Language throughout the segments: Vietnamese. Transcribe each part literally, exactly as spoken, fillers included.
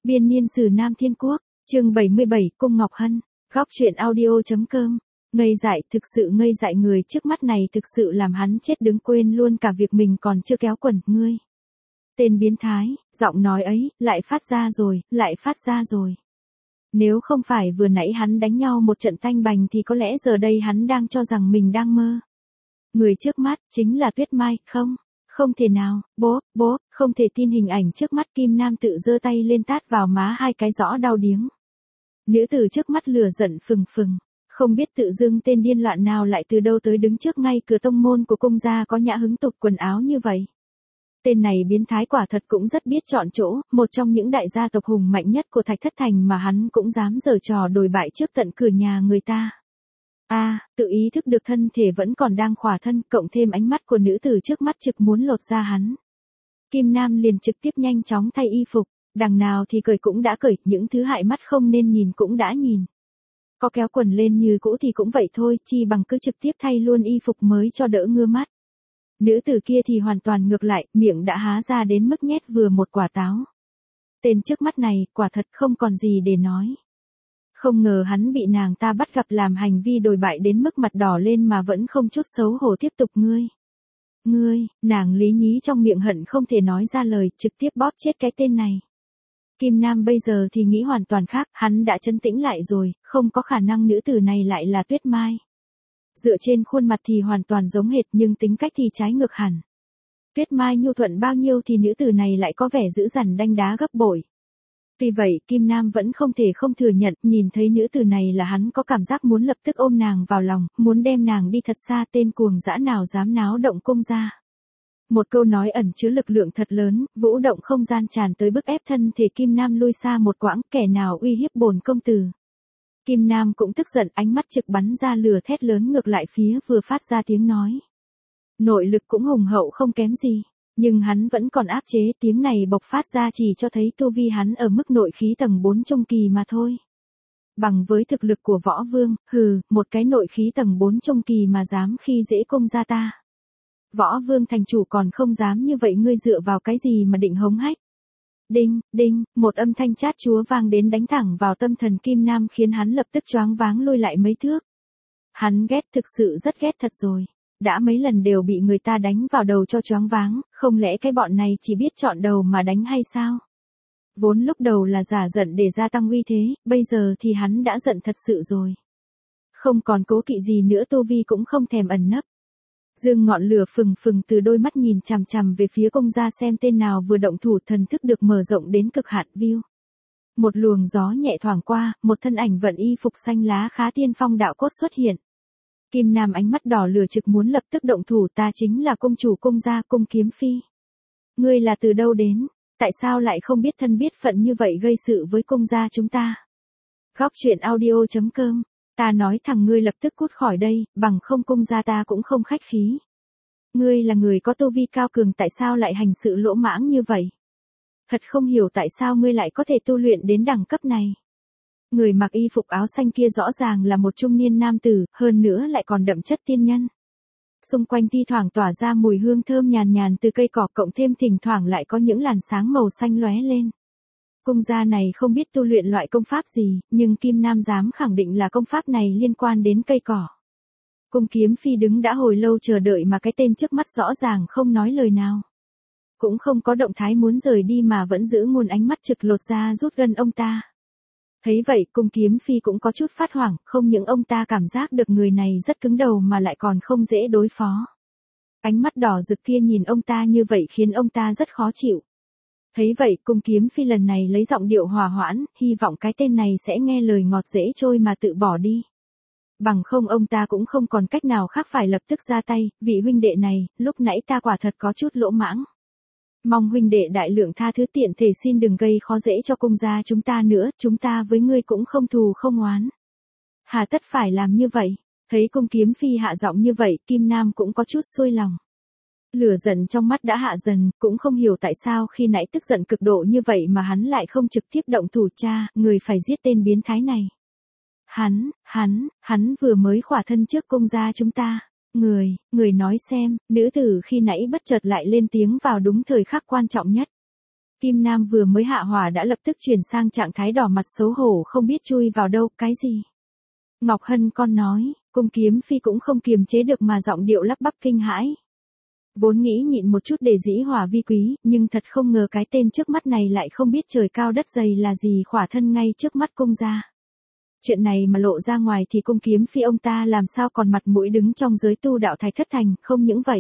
Biên niên sử Nam Thiên Quốc, chương bảy mươi bảy, Cung Ngọc Hân, góc truyện audio.com. Ngây dại, thực sự ngây dại, người trước mắt này thực sự làm hắn chết đứng quên luôn cả việc mình còn chưa kéo quần, ngươi. Tên biến thái, giọng nói ấy, lại phát ra rồi, lại phát ra rồi. Nếu không phải vừa nãy hắn đánh nhau một trận tanh bành thì có lẽ giờ đây hắn đang cho rằng mình đang mơ. Người trước mắt, chính là Tuyết Mai, không? Không thể nào, bố, bố, không thể tin hình ảnh trước mắt. Kim Nam tự giơ tay lên tát vào má hai cái rõ đau điếng. Nữ tử trước mắt lửa giận phừng phừng, không biết tự dưng tên điên loạn nào lại từ đâu tới đứng trước ngay cửa tông môn của cung gia có nhã hứng tục quần áo như vậy. Tên này biến thái quả thật cũng rất biết chọn chỗ, một trong những đại gia tộc hùng mạnh nhất của Thạch Thất Thành mà hắn cũng dám giở trò đồi bại trước tận cửa nhà người ta. A, à, tự ý thức được thân thể vẫn còn đang khỏa thân, cộng thêm ánh mắt của nữ tử trước mắt trực muốn lột ra hắn. Kim Nam liền trực tiếp nhanh chóng thay y phục, đằng nào thì cởi cũng đã cởi, những thứ hại mắt không nên nhìn cũng đã nhìn. Có kéo quần lên như cũ thì cũng vậy thôi, chi bằng cứ trực tiếp thay luôn y phục mới cho đỡ ngưa mắt. Nữ tử kia thì hoàn toàn ngược lại, miệng đã há ra đến mức nhét vừa một quả táo. Tên trước mắt này, quả thật không còn gì để nói. Không ngờ hắn bị nàng ta bắt gặp làm hành vi đồi bại đến mức mặt đỏ lên mà vẫn không chút xấu hổ tiếp tục. Ngươi, ngươi, nàng lý nhí trong miệng hận không thể nói ra lời, trực tiếp bóp chết cái tên này. Kim Nam bây giờ thì nghĩ hoàn toàn khác, hắn đã trấn tĩnh lại rồi, không có khả năng nữ tử này lại là Tuyết Mai. Dựa trên khuôn mặt thì hoàn toàn giống hệt nhưng tính cách thì trái ngược hẳn. Tuyết Mai nhu thuận bao nhiêu thì nữ tử này lại có vẻ dữ dằn đanh đá gấp bội. Vì vậy, Kim Nam vẫn không thể không thừa nhận, nhìn thấy nữ tử này là hắn có cảm giác muốn lập tức ôm nàng vào lòng, muốn đem nàng đi thật xa. Tên cuồng dã nào dám náo động cung gia. Một câu nói ẩn chứa lực lượng thật lớn, vũ động không gian tràn tới bức ép thân thể Kim Nam lui xa một quãng. Kẻ nào uy hiếp bổn công tử? Kim Nam cũng tức giận, ánh mắt trực bắn ra lửa thét lớn ngược lại phía vừa phát ra tiếng nói. Nội lực cũng hùng hậu không kém gì, nhưng hắn vẫn còn áp chế. Tiếng này bộc phát ra chỉ cho thấy tu vi hắn ở mức nội khí tầng bốn trung kỳ mà thôi. Bằng với thực lực của võ vương, hừ, một cái nội khí tầng bốn trung kỳ mà dám khi dễ cung gia ta. Võ vương thành chủ còn không dám như vậy, ngươi dựa vào cái gì mà định hống hách? Đinh, đinh, một âm thanh chát chúa vang đến đánh thẳng vào tâm thần Kim Nam khiến hắn lập tức choáng váng lui lại mấy thước. Hắn ghét, thực sự rất ghét thật rồi. Đã mấy lần đều bị người ta đánh vào đầu cho choáng váng, không lẽ cái bọn này chỉ biết chọn đầu mà đánh hay sao? Vốn lúc đầu là giả giận để gia tăng uy thế, bây giờ thì hắn đã giận thật sự rồi. Không còn cố kỵ gì nữa, tu vi cũng không thèm ẩn nấp. Dương ngọn lửa phừng phừng từ đôi mắt nhìn chằm chằm về phía cung gia xem tên nào vừa động thủ. Thần thức được mở rộng đến cực hạn view. Một luồng gió nhẹ thoảng qua, một thân ảnh vận y phục xanh lá khá tiên phong đạo cốt xuất hiện. Kim Nam ánh mắt đỏ lửa trực muốn lập tức động thủ. Ta chính là cung chủ cung gia, Cung Kiếm Phi. Ngươi là từ đâu đến? Tại sao lại không biết thân biết phận như vậy gây sự với cung gia chúng ta? Góc truyện audio.com. Ta nói thẳng ngươi lập tức cút khỏi đây, bằng không cung gia ta cũng không khách khí. Ngươi là người có tu vi cao cường, tại sao lại hành sự lỗ mãng như vậy? Thật không hiểu tại sao ngươi lại có thể tu luyện đến đẳng cấp này. Người mặc y phục áo xanh kia rõ ràng là một trung niên nam tử, hơn nữa lại còn đậm chất tiên nhân. Xung quanh thi thoảng tỏa ra mùi hương thơm nhàn nhàn từ cây cỏ, cộng thêm thỉnh thoảng lại có những làn sáng màu xanh lóe lên. Cung gia này không biết tu luyện loại công pháp gì, nhưng Kim Nam dám khẳng định là công pháp này liên quan đến cây cỏ. Cung Kiếm Phi đứng đã hồi lâu chờ đợi mà cái tên trước mắt rõ ràng không nói lời nào. Cũng không có động thái muốn rời đi mà vẫn giữ nguồn ánh mắt trực lột ra rút gân ông ta. Thấy vậy, Cung Kiếm Phi cũng có chút phát hoảng, không những ông ta cảm giác được người này rất cứng đầu mà lại còn không dễ đối phó. Ánh mắt đỏ rực kia nhìn ông ta như vậy khiến ông ta rất khó chịu. Thấy vậy, Cung Kiếm Phi lần này lấy giọng điệu hòa hoãn, hy vọng cái tên này sẽ nghe lời ngọt dễ trôi mà tự bỏ đi. Bằng không ông ta cũng không còn cách nào khác phải lập tức ra tay. Vị huynh đệ này, lúc nãy ta quả thật có chút lỗ mãng. Mong huynh đệ đại lượng tha thứ, tiện thể xin đừng gây khó dễ cho cung gia chúng ta nữa, chúng ta với ngươi cũng không thù không oán. Hà tất phải làm như vậy? Thấy Cung Kiếm Phi hạ giọng như vậy, Kim Nam cũng có chút xuôi lòng. Lửa giận trong mắt đã hạ dần, cũng không hiểu tại sao khi nãy tức giận cực độ như vậy mà hắn lại không trực tiếp động thủ. Cha, người phải giết tên biến thái này. Hắn, hắn, hắn vừa mới khỏa thân trước cung gia chúng ta. Người, người nói xem, nữ tử khi nãy bất chợt lại lên tiếng vào đúng thời khắc quan trọng nhất. Kim Nam vừa mới hạ hỏa đã lập tức chuyển sang trạng thái đỏ mặt xấu hổ không biết chui vào đâu, cái gì? Ngọc Hân con nói, Cung Kiếm Phi cũng không kiềm chế được mà giọng điệu lắp bắp kinh hãi. Vốn nghĩ nhịn một chút để dĩ hòa vi quý, nhưng thật không ngờ cái tên trước mắt này lại không biết trời cao đất dày là gì, khỏa thân ngay trước mắt cung gia. Chuyện này mà lộ ra ngoài thì Cung Kiếm Phi ông ta làm sao còn mặt mũi đứng trong giới tu đạo Thạch Thất Thành, không những vậy.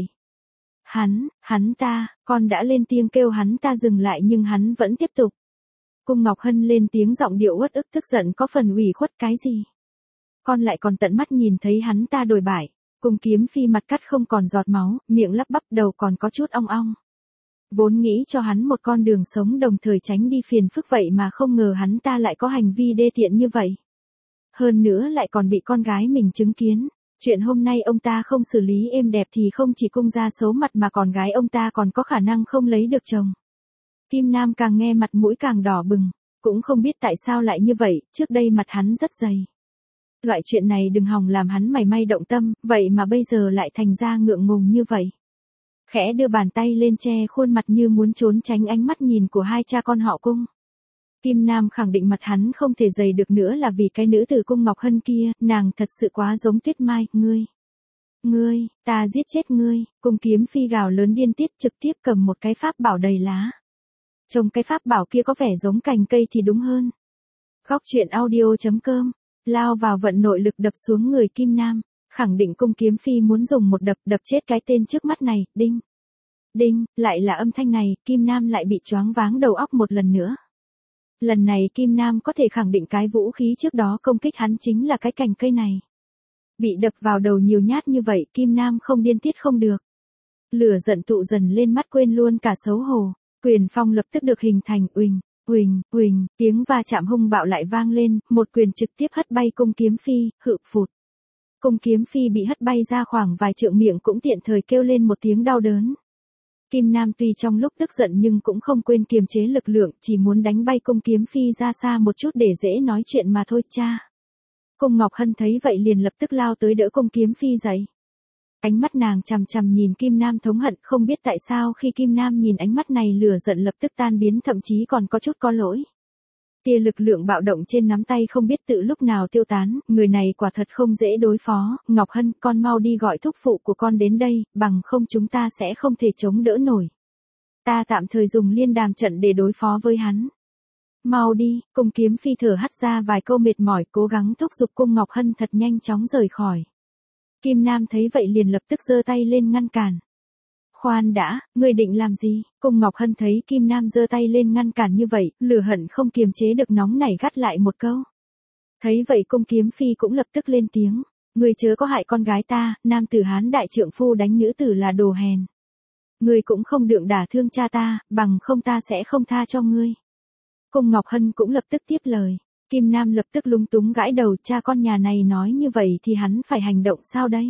Hắn, hắn ta, con đã lên tiếng kêu hắn ta dừng lại nhưng hắn vẫn tiếp tục. Cung Ngọc Hân lên tiếng giọng điệu uất ức tức giận có phần ủy khuất, cái gì? Con lại còn tận mắt nhìn thấy hắn ta đồi bại. Cung Kiếm Phi mặt cắt không còn giọt máu, miệng lắp bắp, đầu còn có chút ong ong. Vốn nghĩ cho hắn một con đường sống đồng thời tránh đi phiền phức vậy mà không ngờ hắn ta lại có hành vi đê tiện như vậy. Hơn nữa lại còn bị con gái mình chứng kiến. Chuyện hôm nay ông ta không xử lý êm đẹp thì không chỉ cung gia xấu mặt mà còn gái ông ta còn có khả năng không lấy được chồng. Kim Nam càng nghe mặt mũi càng đỏ bừng, cũng không biết tại sao lại như vậy, trước đây mặt hắn rất dày. Loại chuyện này đừng hòng làm hắn mảy may động tâm, vậy mà bây giờ lại thành ra ngượng ngùng như vậy. Khẽ đưa bàn tay lên che khuôn mặt như muốn trốn tránh ánh mắt nhìn của hai cha con họ Cung. Kim Nam khẳng định mặt hắn không thể dày được nữa là vì cái nữ tử Cung Ngọc Hân kia, nàng thật sự quá giống Tuyết Mai, ngươi. Ngươi, ta giết chết ngươi, Cung Kiếm Phi gào lớn điên tiết trực tiếp cầm một cái pháp bảo đầy lá. Trông cái pháp bảo kia có vẻ giống cành cây thì đúng hơn. Góc truyện audio chấm com, lao vào vận nội lực đập xuống người Kim Nam, khẳng định Cung Kiếm Phi muốn dùng một đập đập chết cái tên trước mắt này, đinh. Đinh, lại là âm thanh này, Kim Nam lại bị choáng váng đầu óc một lần nữa. Lần này Kim Nam có thể khẳng định cái vũ khí trước đó công kích hắn chính là cái cành cây này. Bị đập vào đầu nhiều nhát như vậy Kim Nam không điên tiết không được. Lửa giận tụ dần lên mắt quên luôn cả xấu hổ, quyền phong lập tức được hình thành, uỳnh, uỳnh, uỳnh, tiếng va chạm hung bạo lại vang lên, một quyền trực tiếp hất bay Cung Kiếm Phi, hự phụt. Cung Kiếm Phi bị hất bay ra khoảng vài trượng, miệng cũng tiện thời kêu lên một tiếng đau đớn. Kim Nam tuy trong lúc tức giận nhưng cũng không quên kiềm chế lực lượng, chỉ muốn đánh bay Cung Kiếm Phi ra xa một chút để dễ nói chuyện mà thôi cha. Cung Ngọc Hân thấy vậy liền lập tức lao tới đỡ Cung Kiếm Phi dậy. Ánh mắt nàng chằm chằm nhìn Kim Nam thống hận, không biết tại sao khi Kim Nam nhìn ánh mắt này lửa giận lập tức tan biến, thậm chí còn có chút có lỗi. Tia lực lượng bạo động trên nắm tay không biết tự lúc nào tiêu tán, người này quả thật không dễ đối phó. Ngọc Hân, con mau đi gọi thúc phụ của con đến đây, bằng không chúng ta sẽ không thể chống đỡ nổi. Ta tạm thời dùng liên đàm trận để đối phó với hắn. Mau đi, Cung Kiếm Phi thở hắt ra vài câu mệt mỏi, cố gắng thúc giục Cung Ngọc Hân thật nhanh chóng rời khỏi. Kim Nam thấy vậy liền lập tức giơ tay lên ngăn cản. Khoan đã, ngươi định làm gì? Cung Ngọc Hân thấy Kim Nam giơ tay lên ngăn cản như vậy, lửa hận không kiềm chế được nóng nảy gắt lại một câu. Thấy vậy Cung Kiếm Phi cũng lập tức lên tiếng. Ngươi chớ có hại con gái ta, nam tử Hán đại trượng phu đánh nữ tử là đồ hèn. Ngươi cũng không đượng đả thương cha ta, bằng không ta sẽ không tha cho ngươi. Cung Ngọc Hân cũng lập tức tiếp lời. Kim Nam lập tức lúng túng gãi đầu, cha con nhà này nói như vậy thì hắn phải hành động sao đây?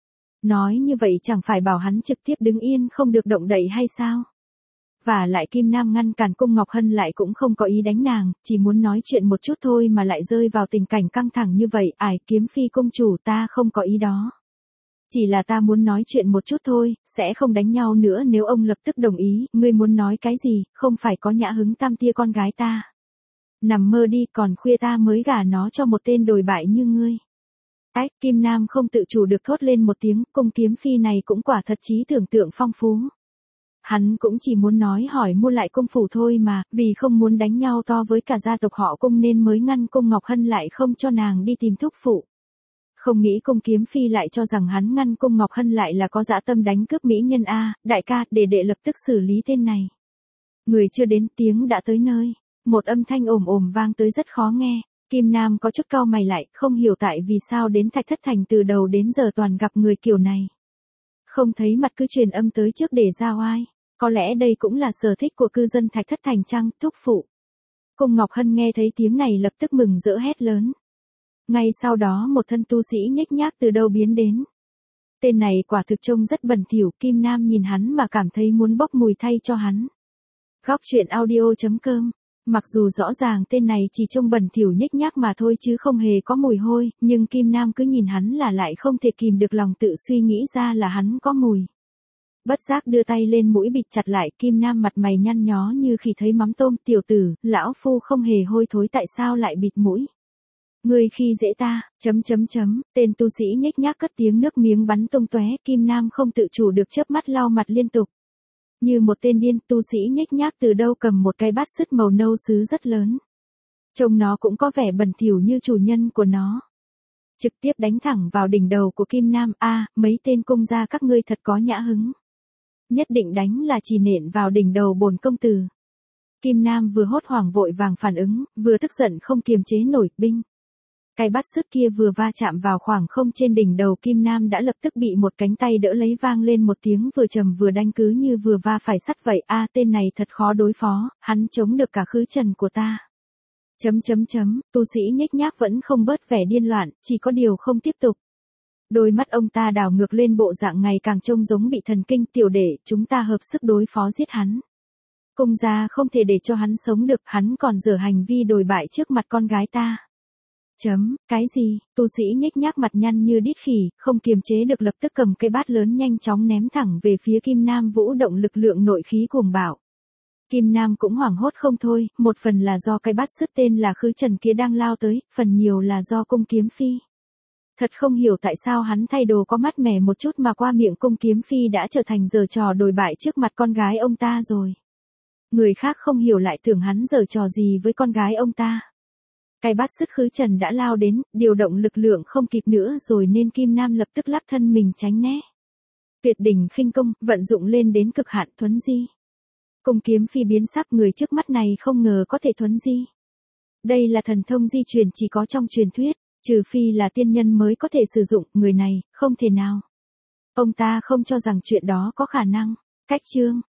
Nói như vậy chẳng phải bảo hắn trực tiếp đứng yên không được động đậy hay sao? Và lại Kim Nam ngăn cản Cung Ngọc Hân lại cũng không có ý đánh nàng, chỉ muốn nói chuyện một chút thôi mà lại rơi vào tình cảnh căng thẳng như vậy. Ải Kiếm Phi công chủ, ta không có ý đó. Chỉ là ta muốn nói chuyện một chút thôi, sẽ không đánh nhau nữa nếu ông lập tức đồng ý. Ngươi muốn nói cái gì, không phải có nhã hứng tam tia con gái ta. Nằm mơ đi, còn khuya ta mới gả nó cho một tên đồi bại như ngươi. Ách, Kim Nam không tự chủ được thốt lên một tiếng, Cung Kiếm Phi này cũng quả thật trí tưởng tượng phong phú. Hắn cũng chỉ muốn nói hỏi mua lại cung phủ thôi mà, vì không muốn đánh nhau to với cả gia tộc họ Cung nên mới ngăn Cung Ngọc Hân lại không cho nàng đi tìm thúc phụ. Không nghĩ Cung Kiếm Phi lại cho rằng hắn ngăn Cung Ngọc Hân lại là có dã tâm đánh cướp mỹ nhân a, đại ca, để đệ lập tức xử lý tên này. Người chưa đến tiếng đã tới nơi. Một âm thanh ồm ồm vang tới rất khó nghe. Kim Nam có chút cau mày lại, không hiểu tại vì sao đến Thạch Thất Thành từ đầu đến giờ toàn gặp người kiểu này. Không thấy mặt cứ truyền âm tới trước để ra oai. Có lẽ đây cũng là sở thích của cư dân Thạch Thất Thành chăng, thúc phụ. Cung Ngọc Hân nghe thấy tiếng này lập tức mừng rỡ hét lớn. Ngay sau đó một thân tu sĩ nhếch nhác từ đâu biến đến. Tên này quả thực trông rất bẩn thỉu, Kim Nam nhìn hắn mà cảm thấy muốn bốc mùi thay cho hắn. Góc truyện audio chấm com. Mặc dù rõ ràng tên này chỉ trông bẩn thỉu nhếch nhác mà thôi chứ không hề có mùi hôi, nhưng Kim Nam cứ nhìn hắn là lại không thể kìm được lòng tự suy nghĩ ra là hắn có mùi. Bất giác đưa tay lên mũi bịt chặt lại, Kim Nam mặt mày nhăn nhó như khi thấy mắm tôm, tiểu tử, lão phu không hề hôi thối tại sao lại bịt mũi. Ngươi khi dễ ta, chấm chấm chấm, tên tu sĩ nhếch nhác cất tiếng nước miếng bắn tung tóe, Kim Nam không tự chủ được chớp mắt lau mặt liên tục. Như một tên điên, tu sĩ nhếch nhác từ đâu cầm một cái bát sứt màu nâu sứ rất lớn. Trông nó cũng có vẻ bẩn thỉu như chủ nhân của nó. Trực tiếp đánh thẳng vào đỉnh đầu của Kim Nam, a, mấy tên công gia các ngươi thật có nhã hứng. Nhất định đánh là chỉ nện vào đỉnh đầu bổn công tử. Kim Nam vừa hốt hoảng vội vàng phản ứng, vừa tức giận không kiềm chế nổi, binh. Cái bát sứt kia vừa va chạm vào khoảng không trên đỉnh đầu Kim Nam đã lập tức bị một cánh tay đỡ lấy, vang lên một tiếng vừa trầm vừa đanh, cứ như vừa va phải sắt vậy. A, tên này thật khó đối phó, hắn chống được cả khứ trần của ta. Chấm chấm chấm, tu sĩ nhếch nhác vẫn không bớt vẻ điên loạn, chỉ có điều không tiếp tục. Đôi mắt ông ta đảo ngược lên, bộ dạng ngày càng trông giống bị thần kinh. Tiểu đệ, chúng ta hợp sức đối phó giết hắn. Cung gia không thể để cho hắn sống được, hắn còn dở hành vi đồi bại trước mặt con gái ta. Chấm, cái gì, tu sĩ nhếch nhác mặt nhăn như đít khỉ, không kiềm chế được lập tức cầm cây bát lớn nhanh chóng ném thẳng về phía Kim Nam, vũ động lực lượng nội khí cuồng bạo. Kim Nam cũng hoảng hốt không thôi, một phần là do cái bát sứt tên là khứ trần kia đang lao tới, phần nhiều là do cung kiếm phi. Thật không hiểu tại sao hắn thay đồ có mát mẻ một chút mà qua miệng cung kiếm phi đã trở thành giở trò đồi bại trước mặt con gái ông ta rồi. Người khác không hiểu lại tưởng hắn giở trò gì với con gái ông ta. Cái bát sứt khứ trần đã lao đến, điều động lực lượng không kịp nữa rồi nên Kim Nam lập tức lắc thân mình tránh né. Tuyệt đỉnh khinh công, vận dụng lên đến cực hạn, thuấn di. Cung kiếm phi biến sắc, người trước mắt này không ngờ có thể thuấn di. Đây là thần thông di truyền chỉ có trong truyền thuyết, trừ phi là tiên nhân mới có thể sử dụng, người này, không thể nào. Ông ta không cho rằng chuyện đó có khả năng. Cách chương,